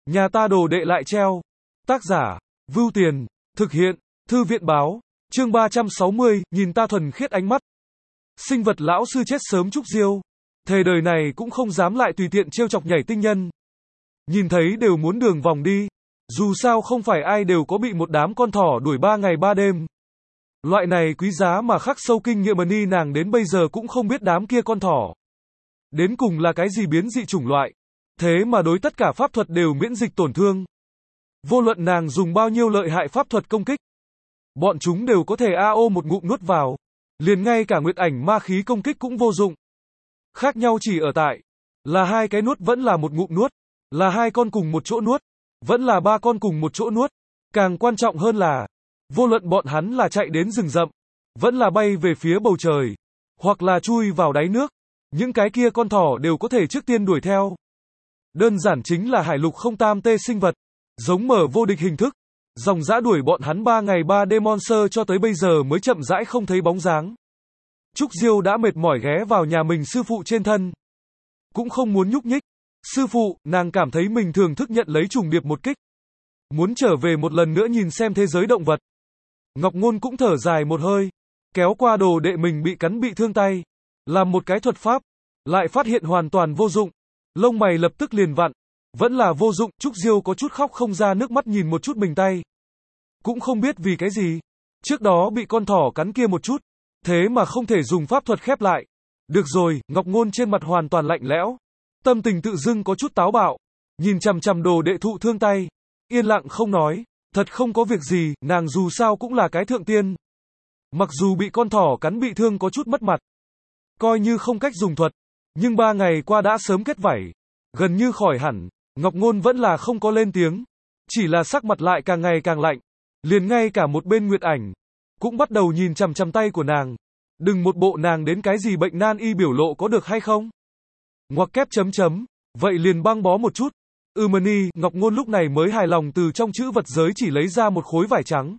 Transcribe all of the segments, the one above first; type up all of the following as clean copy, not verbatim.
Nhà ta đồ đệ lại treo. Tác giả, Vưu Tiền, thực hiện, Thư viện báo, chương 360, nhìn ta thuần khiết ánh mắt. Sinh vật lão sư chết sớm Trúc Diêu. Thề đời này cũng không dám lại tùy tiện trêu chọc nhảy tinh nhân. Nhìn thấy đều muốn đường vòng đi. Dù sao không phải ai đều có bị một đám con thỏ đuổi 3 ngày 3 đêm. Loại này quý giá mà khắc sâu kinh nghiệm ni nàng đến bây giờ cũng không biết đám kia con thỏ đến cùng là cái gì biến dị chủng loại. Thế mà đối tất cả pháp thuật đều miễn dịch tổn thương. Vô luận nàng dùng bao nhiêu lợi hại pháp thuật công kích, bọn chúng đều có thể AO một ngụm nuốt vào. Liền ngay cả nguyệt ảnh ma khí công kích cũng vô dụng. Khác nhau chỉ ở tại, là hai cái nuốt vẫn là một ngụm nuốt, là hai con cùng một chỗ nuốt, vẫn là ba con cùng một chỗ nuốt. Càng quan trọng hơn là, vô luận bọn hắn là chạy đến rừng rậm, vẫn là bay về phía bầu trời, hoặc là chui vào đáy nước, những cái kia con thỏ đều có thể trước tiên đuổi theo. Đơn giản chính là hải lục không tam tê sinh vật, giống mở vô địch hình thức, dòng dã đuổi bọn hắn 3 ngày 3 đêm monster cho tới bây giờ mới chậm rãi không thấy bóng dáng. Trúc Diêu đã mệt mỏi ghé vào nhà mình sư phụ trên thân, cũng không muốn nhúc nhích. Sư phụ, nàng cảm thấy mình thường thức nhận lấy trùng điệp một kích, muốn trở về một lần nữa nhìn xem thế giới động vật. Ngọc Ngôn cũng thở dài một hơi, kéo qua đồ đệ mình bị cắn bị thương tay, làm một cái thuật pháp, lại phát hiện hoàn toàn vô dụng. Lông mày lập tức liền vặn, vẫn là vô dụng. Trúc Diêu có chút khóc không ra nước mắt nhìn một chút mình tay, cũng không biết vì cái gì, trước đó bị con thỏ cắn kia một chút, thế mà không thể dùng pháp thuật khép lại. Được rồi, Ngọc Ngôn trên mặt hoàn toàn lạnh lẽo, tâm tình tự dưng có chút táo bạo, nhìn chằm chằm đồ đệ thụ thương tay, yên lặng không nói. Thật không có việc gì, nàng dù sao cũng là cái thượng tiên. Mặc dù bị con thỏ cắn bị thương có chút mất mặt, coi như không cách dùng thuật, nhưng 3 ngày qua đã sớm kết vảy, gần như khỏi hẳn. Ngọc Ngôn vẫn là không có lên tiếng, chỉ là sắc mặt lại càng ngày càng lạnh. Liền ngay cả một bên Nguyệt Ảnh cũng bắt đầu nhìn chằm chằm tay của nàng. Đừng một bộ nàng đến cái gì bệnh nan y biểu lộ có được hay không? Ngoặc kép chấm chấm, vậy liền băng bó một chút. Mani, Ngọc Ngôn lúc này mới hài lòng từ trong chữ vật giới chỉ lấy ra một khối vải trắng,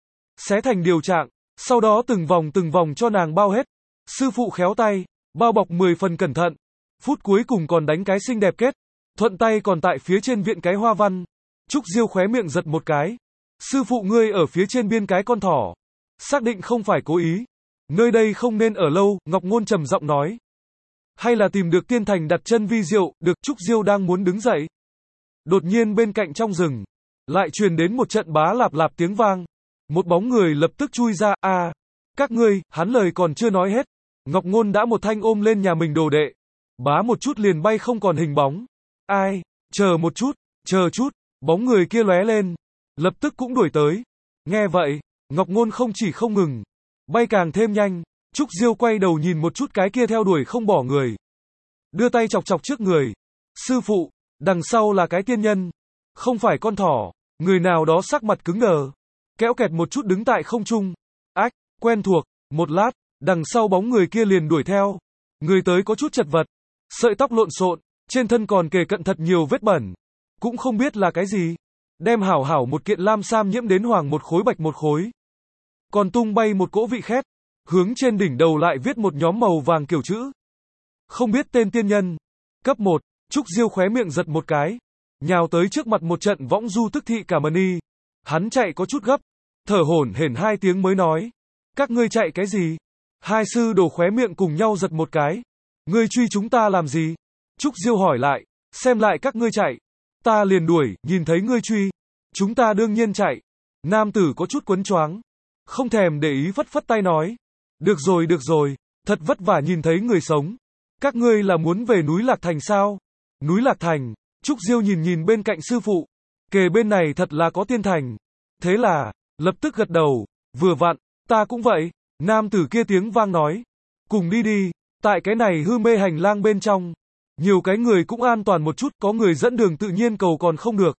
xé thành điều trạng, sau đó từng vòng cho nàng bao hết. Sư phụ khéo tay, bao bọc 10 phần cẩn thận, phút cuối cùng còn đánh cái xinh đẹp kết, thuận tay còn tại phía trên viện cái hoa văn. Trúc Diêu khóe miệng giật một cái. Sư phụ ngươi ở phía trên biên cái con thỏ, xác định không phải cố ý. Nơi đây không nên ở lâu, Ngọc Ngôn trầm giọng nói. Hay là tìm được tiên thành đặt chân vi diệu, được. Trúc Diêu đang muốn đứng dậy, đột nhiên bên cạnh trong rừng lại truyền đến một trận bá lạp lạp tiếng vang. Một bóng người lập tức chui ra. Các ngươi, hắn lời còn chưa nói hết, Ngọc Ngôn đã một thanh ôm lên nhà mình đồ đệ, bá một chút liền bay không còn hình bóng. Ai? Chờ một chút, chờ chút. Bóng người kia lóe lên, lập tức cũng đuổi tới. Nghe vậy, Ngọc Ngôn không chỉ không ngừng, bay càng thêm nhanh. Trúc Diêu quay đầu nhìn một chút cái kia theo đuổi không bỏ người, đưa tay chọc chọc trước người. Sư phụ, đằng sau là cái tiên nhân, không phải con thỏ. Người nào đó sắc mặt cứng đờ, kéo kẹt một chút đứng tại không trung. Ách, quen thuộc. Một lát, đằng sau bóng người kia liền đuổi theo. Người tới có chút chật vật, sợi tóc lộn xộn, trên thân còn kề cận thật nhiều vết bẩn, cũng không biết là cái gì. Đem hảo hảo một kiện lam sam nhiễm đến hoàng một khối bạch một khối, còn tung bay một cỗ vị khét, hướng trên đỉnh đầu lại viết một nhóm màu vàng kiểu chữ. Không biết tên tiên nhân. Cấp 1, Trúc Diêu khóe miệng giật một cái, nhào tới trước mặt một trận võng du tức thị cả mani. Hắn chạy có chút gấp, thở hổn hển 2 tiếng mới nói. Các ngươi chạy cái gì? Hai sư đồ khóe miệng cùng nhau giật một cái. Ngươi truy chúng ta làm gì? Trúc Diêu hỏi lại. Xem lại các ngươi chạy, ta liền đuổi. Nhìn thấy ngươi truy, chúng ta đương nhiên chạy. Nam tử có chút quấn choáng, không thèm để ý phất phất tay nói. Được rồi, thật vất vả nhìn thấy người sống. Các ngươi là muốn về núi Lạc Thành sao? Núi Lạc Thành. Trúc Diêu nhìn bên cạnh sư phụ, kề bên này thật là có tiên thành. Thế là, lập tức gật đầu. Vừa vặn, ta cũng vậy. Nam tử kia tiếng vang nói. Cùng đi đi, tại cái này hư mê hành lang bên trong, nhiều cái người cũng an toàn một chút, có người dẫn đường tự nhiên cầu còn không được.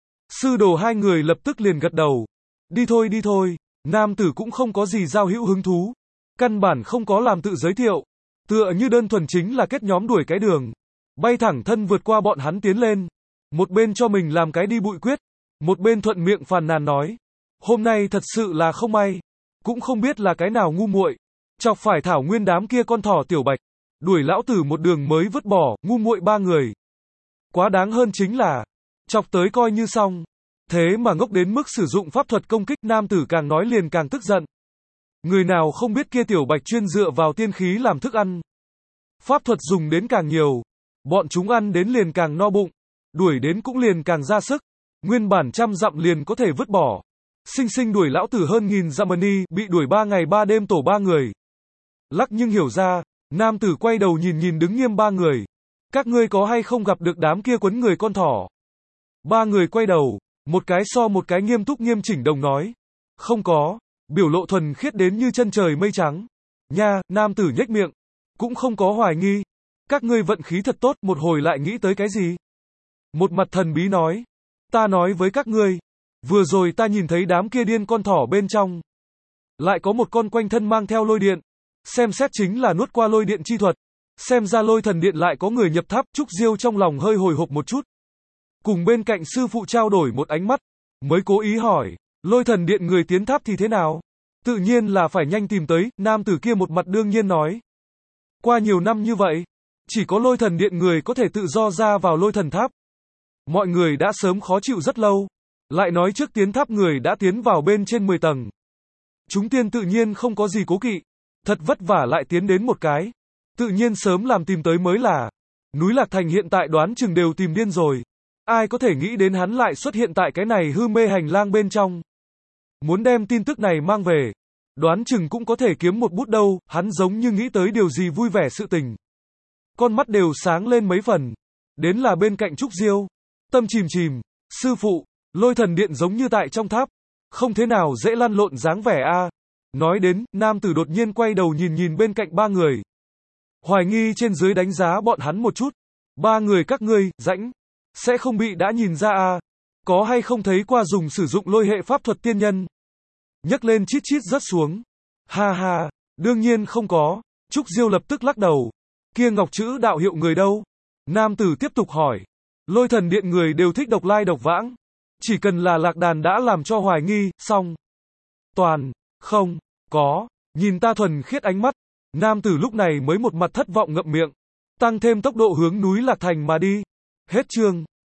Sư đồ hai người lập tức liền gật đầu. Đi thôi. Nam tử cũng không có gì giao hữu hứng thú, căn bản không có làm tự giới thiệu, tựa như đơn thuần chính là kết nhóm đuổi cái đường, bay thẳng thân vượt qua bọn hắn tiến lên, một bên cho mình làm cái đi bụi quyết, một bên thuận miệng phàn nàn nói. Hôm nay thật sự là không may, cũng không biết là cái nào ngu muội, chọc phải thảo nguyên đám kia con thỏ tiểu bạch, đuổi lão tử một đường mới vứt bỏ, ngu muội 3 người. Quá đáng hơn chính là, Chọc tới coi như xong. Thế mà ngốc đến mức sử dụng pháp thuật công kích, nam tử càng nói liền càng tức giận. Người nào không biết kia tiểu bạch chuyên dựa vào tiên khí làm thức ăn. Pháp thuật dùng đến càng nhiều, bọn chúng ăn đến liền càng no bụng, đuổi đến cũng liền càng ra sức. Nguyên bản 100 dặm liền có thể vứt bỏ. Sinh sinh đuổi lão tử hơn 1000 dặm đi, bị đuổi 3 ngày 3 đêm tổ 3 người. Lắc nhưng hiểu ra, nam tử quay đầu nhìn đứng nghiêm 3 người. Các ngươi có hay không gặp được đám kia quấn người con thỏ? 3 người quay đầu, một cái so một cái nghiêm túc nghiêm chỉnh đồng nói. Không có, biểu lộ thuần khiết đến như chân trời mây trắng. Nha, nam tử nhếch miệng, cũng không có hoài nghi. Các ngươi vận khí thật tốt, một hồi lại nghĩ tới cái gì? Một mặt thần bí nói. Ta nói với các ngươi, vừa rồi ta nhìn thấy đám kia điên con thỏ bên trong. Lại có một con quanh thân mang theo lôi điện. Xem xét chính là nuốt qua lôi điện chi thuật. Xem ra lôi thần điện lại có người nhập tháp. Trúc Diêu trong lòng hơi hồi hộp một chút. Cùng bên cạnh sư phụ trao đổi một ánh mắt. Mới cố ý hỏi, lôi thần điện người tiến tháp thì thế nào? Tự nhiên là phải nhanh tìm tới. Nam tử kia một mặt đương nhiên nói. Qua nhiều năm như vậy, chỉ có lôi thần điện người có thể tự do ra vào lôi thần tháp. Mọi người đã sớm khó chịu rất lâu. Lại nói trước tiến tháp người đã tiến vào bên trên 10 tầng. Chúng tiên tự nhiên không có gì cố kỵ. Thật vất vả lại tiến đến một cái. Tự nhiên sớm làm tìm tới mới là. Núi Lạc Thành hiện tại đoán chừng đều tìm điên rồi. Ai có thể nghĩ đến hắn lại xuất hiện tại cái này hư mê hành lang bên trong. Muốn đem tin tức này mang về. Đoán chừng cũng có thể kiếm một bút đâu. Hắn giống như nghĩ tới điều gì vui vẻ sự tình. Con mắt đều sáng lên mấy phần. Đến là bên cạnh Trúc Diêu. Tâm chìm chìm. Sư phụ, lôi thần điện giống như tại trong tháp. Không thế nào dễ lăn lộn dáng vẻ a. Nói đến, nam tử đột nhiên quay đầu nhìn bên cạnh 3 người. Hoài nghi trên dưới đánh giá bọn hắn một chút. 3 người các ngươi, rãnh. Sẽ không bị đã nhìn ra a. Có hay không thấy qua dùng sử dụng lôi hệ pháp thuật tiên nhân? Nhấc lên chít chít rớt xuống. Ha ha, đương nhiên không có. Trúc Diêu lập tức lắc đầu. Kia ngọc chữ đạo hiệu người đâu? Nam tử tiếp tục hỏi. Lôi thần điện người đều thích độc lai độc vãng. Chỉ cần là lạc đàn đã làm cho hoài nghi, xong. Toàn, không, có. Nhìn ta thuần khiết ánh mắt. Nam tử lúc này mới một mặt thất vọng ngậm miệng. Tăng thêm tốc độ hướng núi Lạc Thành mà đi. Hết chương.